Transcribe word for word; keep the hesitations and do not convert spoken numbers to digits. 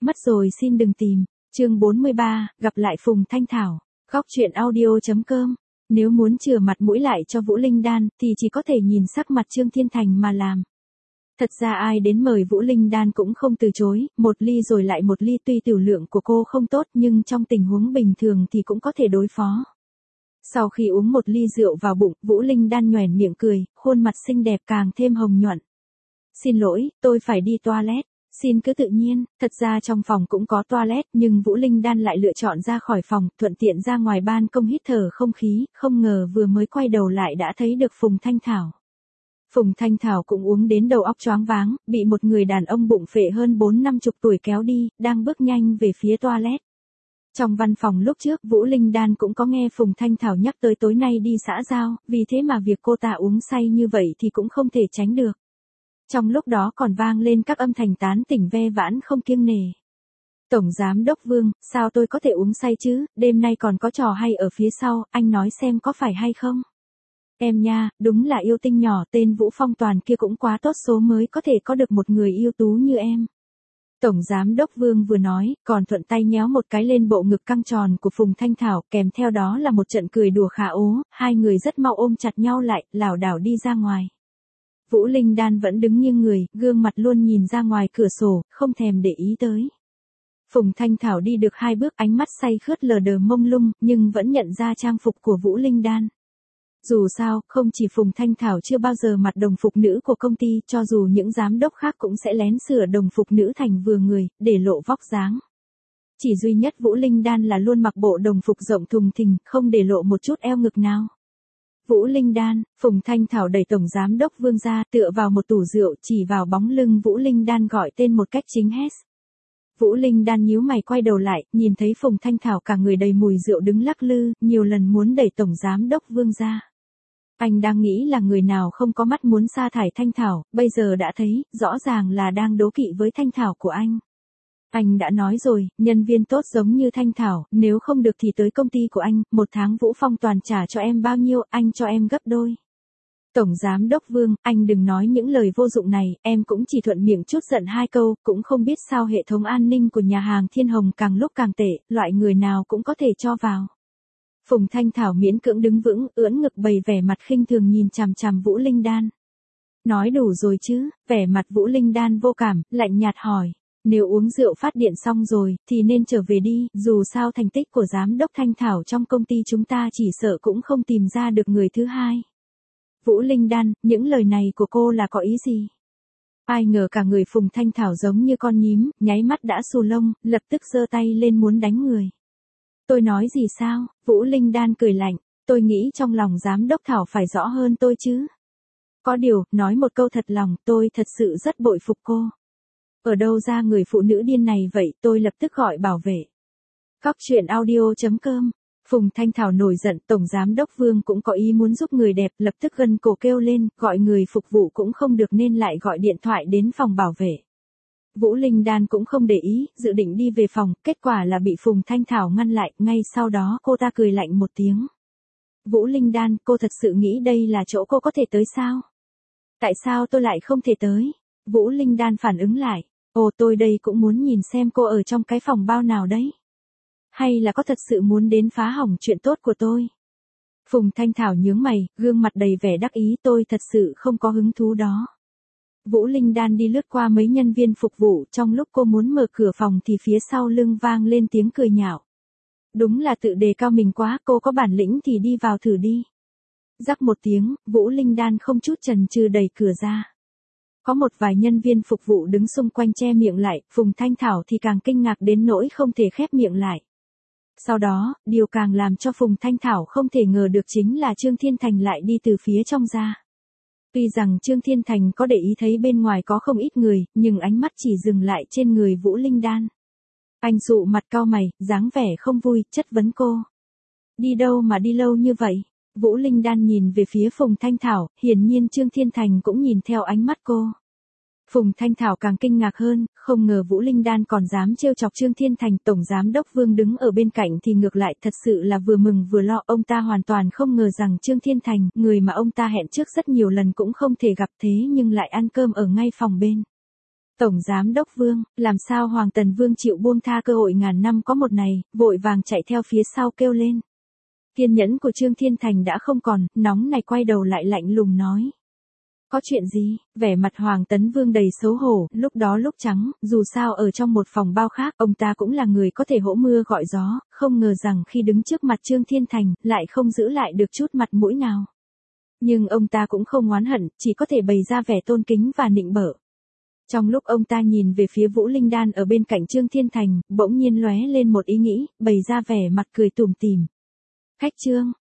Mất rồi xin đừng tìm. Chương bốn mươi ba, gặp lại Phùng Thanh Thảo. Góc truyện audio.com. Nếu muốn chừa mặt mũi lại cho Vũ Linh Đan, thì chỉ có thể nhìn sắc mặt Trương Thiên Thành mà làm. Thật ra ai đến mời Vũ Linh Đan cũng không từ chối, một ly rồi lại một ly, tuy tiểu lượng của cô không tốt nhưng trong tình huống bình thường thì cũng có thể đối phó. Sau khi uống một ly rượu vào bụng, Vũ Linh Đan nhoẻn miệng cười, khuôn mặt xinh đẹp càng thêm hồng nhuận. Xin lỗi, tôi phải đi toilet. Xin cứ tự nhiên, thật ra trong phòng cũng có toilet nhưng Vũ Linh Đan lại lựa chọn ra khỏi phòng, thuận tiện ra ngoài ban công hít thở không khí, không ngờ vừa mới quay đầu lại đã thấy được Phùng Thanh Thảo. Phùng Thanh Thảo cũng uống đến đầu óc choáng váng, bị một người đàn ông bụng phệ hơn bốn năm chục tuổi kéo đi, đang bước nhanh về phía toilet. Trong văn phòng lúc trước Vũ Linh Đan cũng có nghe Phùng Thanh Thảo nhắc tới tối nay đi xã giao, vì thế mà việc cô ta uống say như vậy thì cũng không thể tránh được. Trong lúc đó còn vang lên các âm thanh tán tỉnh ve vãn không kiêng nề. Tổng Giám Đốc Vương, sao tôi có thể uống say chứ, đêm nay còn có trò hay ở phía sau, anh nói xem có phải hay không? Em nha, đúng là yêu tinh nhỏ, tên Vũ Phong Toàn kia cũng quá tốt số mới có thể có được một người yêu tú như em. Tổng Giám Đốc Vương vừa nói, còn thuận tay nhéo một cái lên bộ ngực căng tròn của Phùng Thanh Thảo, kèm theo đó là một trận cười đùa khả ố, hai người rất mau ôm chặt nhau lại, lảo đảo đi ra ngoài. Vũ Linh Đan vẫn đứng nghiêng người, gương mặt luôn nhìn ra ngoài cửa sổ, không thèm để ý tới. Phùng Thanh Thảo đi được hai bước, ánh mắt say khướt lờ đờ mông lung, nhưng vẫn nhận ra trang phục của Vũ Linh Đan. Dù sao, không chỉ Phùng Thanh Thảo chưa bao giờ mặc đồng phục nữ của công ty, cho dù những giám đốc khác cũng sẽ lén sửa đồng phục nữ thành vừa người, để lộ vóc dáng. Chỉ duy nhất Vũ Linh Đan là luôn mặc bộ đồng phục rộng thùng thình, không để lộ một chút eo ngực nào. Vũ Linh Đan, Phùng Thanh Thảo đẩy Tổng Giám Đốc Vương ra, tựa vào một tủ rượu, chỉ vào bóng lưng Vũ Linh Đan gọi tên một cách chính hét. Vũ Linh Đan nhíu mày quay đầu lại, nhìn thấy Phùng Thanh Thảo cả người đầy mùi rượu đứng lắc lư, nhiều lần muốn đẩy Tổng Giám Đốc Vương ra. Anh đang nghĩ là người nào không có mắt muốn sa thải Thanh Thảo, bây giờ đã thấy, rõ ràng là đang đố kỵ với Thanh Thảo của anh. Anh đã nói rồi, nhân viên tốt giống như Thanh Thảo, nếu không được thì tới công ty của anh, một tháng Vũ Phong Toàn trả cho em bao nhiêu, anh cho em gấp đôi. Tổng Giám Đốc Vương, anh đừng nói những lời vô dụng này, em cũng chỉ thuận miệng chút giận hai câu, cũng không biết sao hệ thống an ninh của nhà hàng Thiên Hồng càng lúc càng tệ, loại người nào cũng có thể cho vào. Phùng Thanh Thảo miễn cưỡng đứng vững, ưỡn ngực bày vẻ mặt khinh thường nhìn chằm chằm Vũ Linh Đan. Nói đủ rồi chứ, vẻ mặt Vũ Linh Đan vô cảm, lạnh nhạt hỏi. Nếu uống rượu phát điện xong rồi, thì nên trở về đi, dù sao thành tích của Giám đốc Thanh Thảo trong công ty chúng ta chỉ sợ cũng không tìm ra được người thứ hai. Vũ Linh Đan, những lời này của cô là có ý gì? Ai ngờ cả người Phùng Thanh Thảo giống như con nhím, nháy mắt đã xù lông, lập tức giơ tay lên muốn đánh người. Tôi nói gì sao? Vũ Linh Đan cười lạnh, tôi nghĩ trong lòng Giám đốc Thảo phải rõ hơn tôi chứ. Có điều, nói một câu thật lòng, tôi thật sự rất bội phục cô. Ở đâu ra người phụ nữ điên này vậy, tôi lập tức gọi bảo vệ. Góc truyện audio.com. Phùng Thanh Thảo nổi giận, Tổng Giám Đốc Vương cũng có ý muốn giúp người đẹp, lập tức gân cổ kêu lên, gọi người phục vụ cũng không được nên lại gọi điện thoại đến phòng bảo vệ. Vũ Linh Đan cũng không để ý, dự định đi về phòng, kết quả là bị Phùng Thanh Thảo ngăn lại, ngay sau đó cô ta cười lạnh một tiếng. Vũ Linh Đan, cô thật sự nghĩ đây là chỗ cô có thể tới sao? Tại sao tôi lại không thể tới? Vũ Linh Đan phản ứng lại. Ồ, tôi đây cũng muốn nhìn xem cô ở trong cái phòng bao nào đấy. Hay là có thật sự muốn đến phá hỏng chuyện tốt của tôi? Phùng Thanh Thảo nhướng mày, gương mặt đầy vẻ đắc ý, tôi thật sự không có hứng thú đó. Vũ Linh Đan đi lướt qua mấy nhân viên phục vụ, trong lúc cô muốn mở cửa phòng thì phía sau lưng vang lên tiếng cười nhạo. Đúng là tự đề cao mình quá, cô có bản lĩnh thì đi vào thử đi. Rắc một tiếng, Vũ Linh Đan không chút chần chừ đẩy cửa ra. Có một vài nhân viên phục vụ đứng xung quanh che miệng lại, Phùng Thanh Thảo thì càng kinh ngạc đến nỗi không thể khép miệng lại. Sau đó, điều càng làm cho Phùng Thanh Thảo không thể ngờ được chính là Trương Thiên Thành lại đi từ phía trong ra. Tuy rằng Trương Thiên Thành có để ý thấy bên ngoài có không ít người, nhưng ánh mắt chỉ dừng lại trên người Vũ Linh Đan. Anh sụ mặt cau mày, dáng vẻ không vui, chất vấn cô. Đi đâu mà đi lâu như vậy? Vũ Linh Đan nhìn về phía Phùng Thanh Thảo, hiển nhiên Trương Thiên Thành cũng nhìn theo ánh mắt cô. Phùng Thanh Thảo càng kinh ngạc hơn, không ngờ Vũ Linh Đan còn dám trêu chọc Trương Thiên Thành. Tổng Giám Đốc Vương đứng ở bên cạnh thì ngược lại thật sự là vừa mừng vừa lo. Ông ta hoàn toàn không ngờ rằng Trương Thiên Thành, người mà ông ta hẹn trước rất nhiều lần cũng không thể gặp thế nhưng lại ăn cơm ở ngay phòng bên. Tổng Giám Đốc Vương, làm sao Hoàng Tần Vương chịu buông tha cơ hội ngàn năm có một này, vội vàng chạy theo phía sau kêu lên. Kiên nhẫn của Trương Thiên Thành đã không còn, nóng này quay đầu lại lạnh lùng nói. Có chuyện gì? Vẻ mặt Hoàng Tấn Vương đầy xấu hổ, lúc đó lúc trắng, dù sao ở trong một phòng bao khác, ông ta cũng là người có thể hỗ mưa gọi gió, không ngờ rằng khi đứng trước mặt Trương Thiên Thành, lại không giữ lại được chút mặt mũi nào. Nhưng ông ta cũng không oán hận, chỉ có thể bày ra vẻ tôn kính và nịnh bợ. Trong lúc ông ta nhìn về phía Vũ Linh Đan ở bên cạnh Trương Thiên Thành, bỗng nhiên lóe lên một ý nghĩ, bày ra vẻ mặt cười tủm tỉm. Khách Trương,